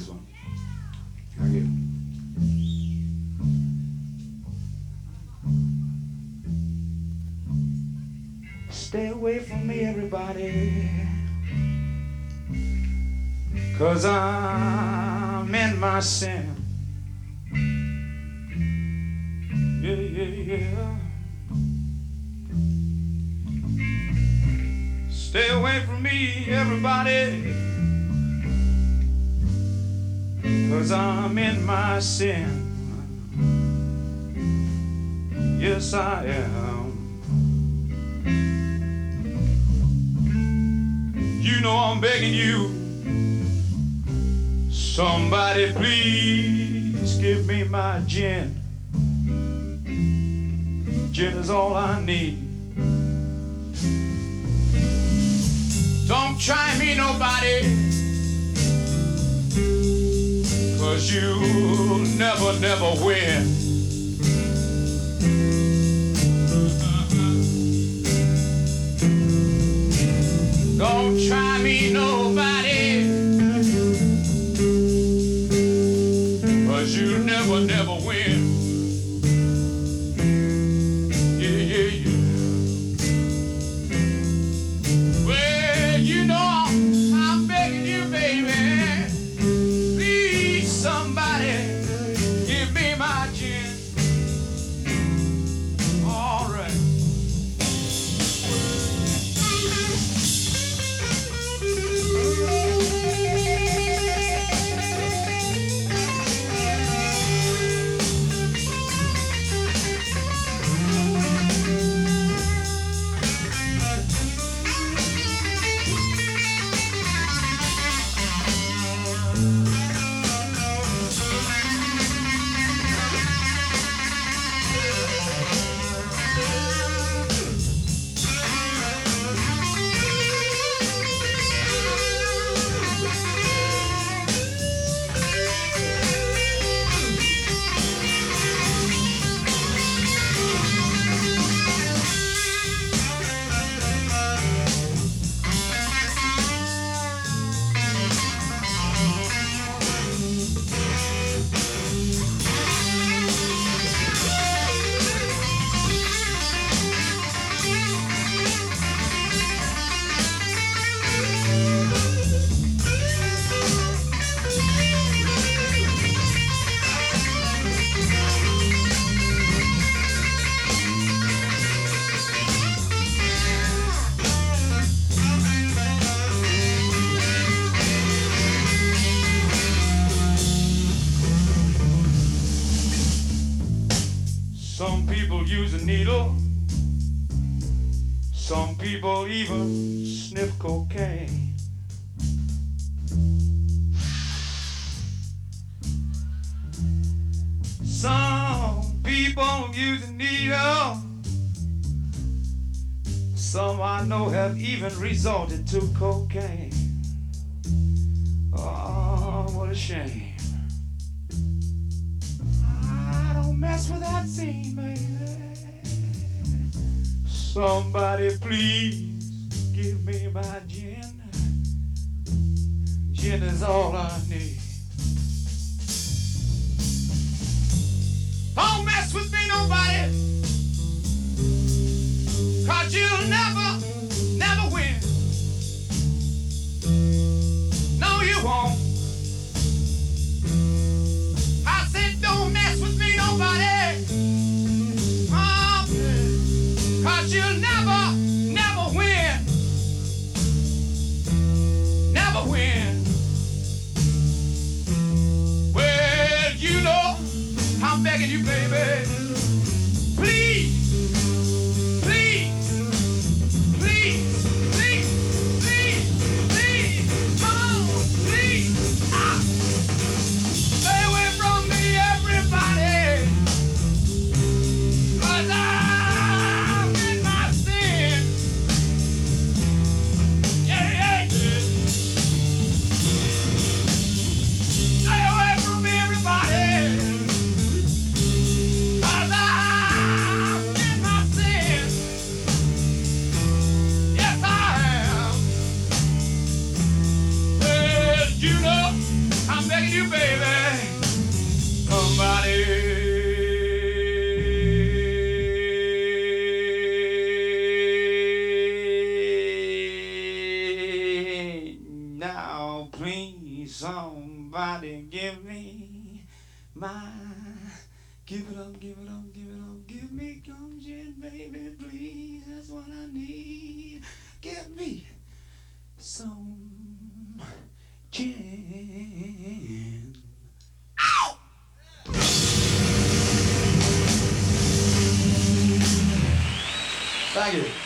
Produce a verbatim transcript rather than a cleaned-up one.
this one. I get it. Stay away from me, everybody, 'cause I'm in my sin. Yeah, yeah, yeah. Stay away from me, everybody, 'cause I'm in my sin. Yes, I am. You know I'm begging you, somebody please give me my gin. Gin is all I need. Don't try me, nobody, 'cause you'll never, never win. Don't try me, nobody, 'cause you'll never, never win. Yeah, yeah, yeah. Well, you know I'm begging you, baby, please somebody give me my gin. All right. Some people use a needle. Some people even sniff cocaine. Some people use a needle. Some I know have even resorted to cocaine. Oh, what a shame. Mess with that scene, baby. Somebody please give me my gin. Gin is all I need. Don't mess with me, nobody, 'cause you'll never, never win. No, you won't. I said don't mess with me, nobody, oh, 'cause you'll never, never win. Never win. Well, you know I'm begging you, baby, please, please, please, please, please, please, come on, please, ah. Stay away from me, everybody, 'cause I'm in my sin. Yeah, yeah, yeah. Stay away from me, everybody, 'cause you, baby. Somebody. Now, please, somebody give me my. Give it up, give it up, give it up, give me gumption, baby, please. That's what I need. Give me some gin. Ow! Thank you.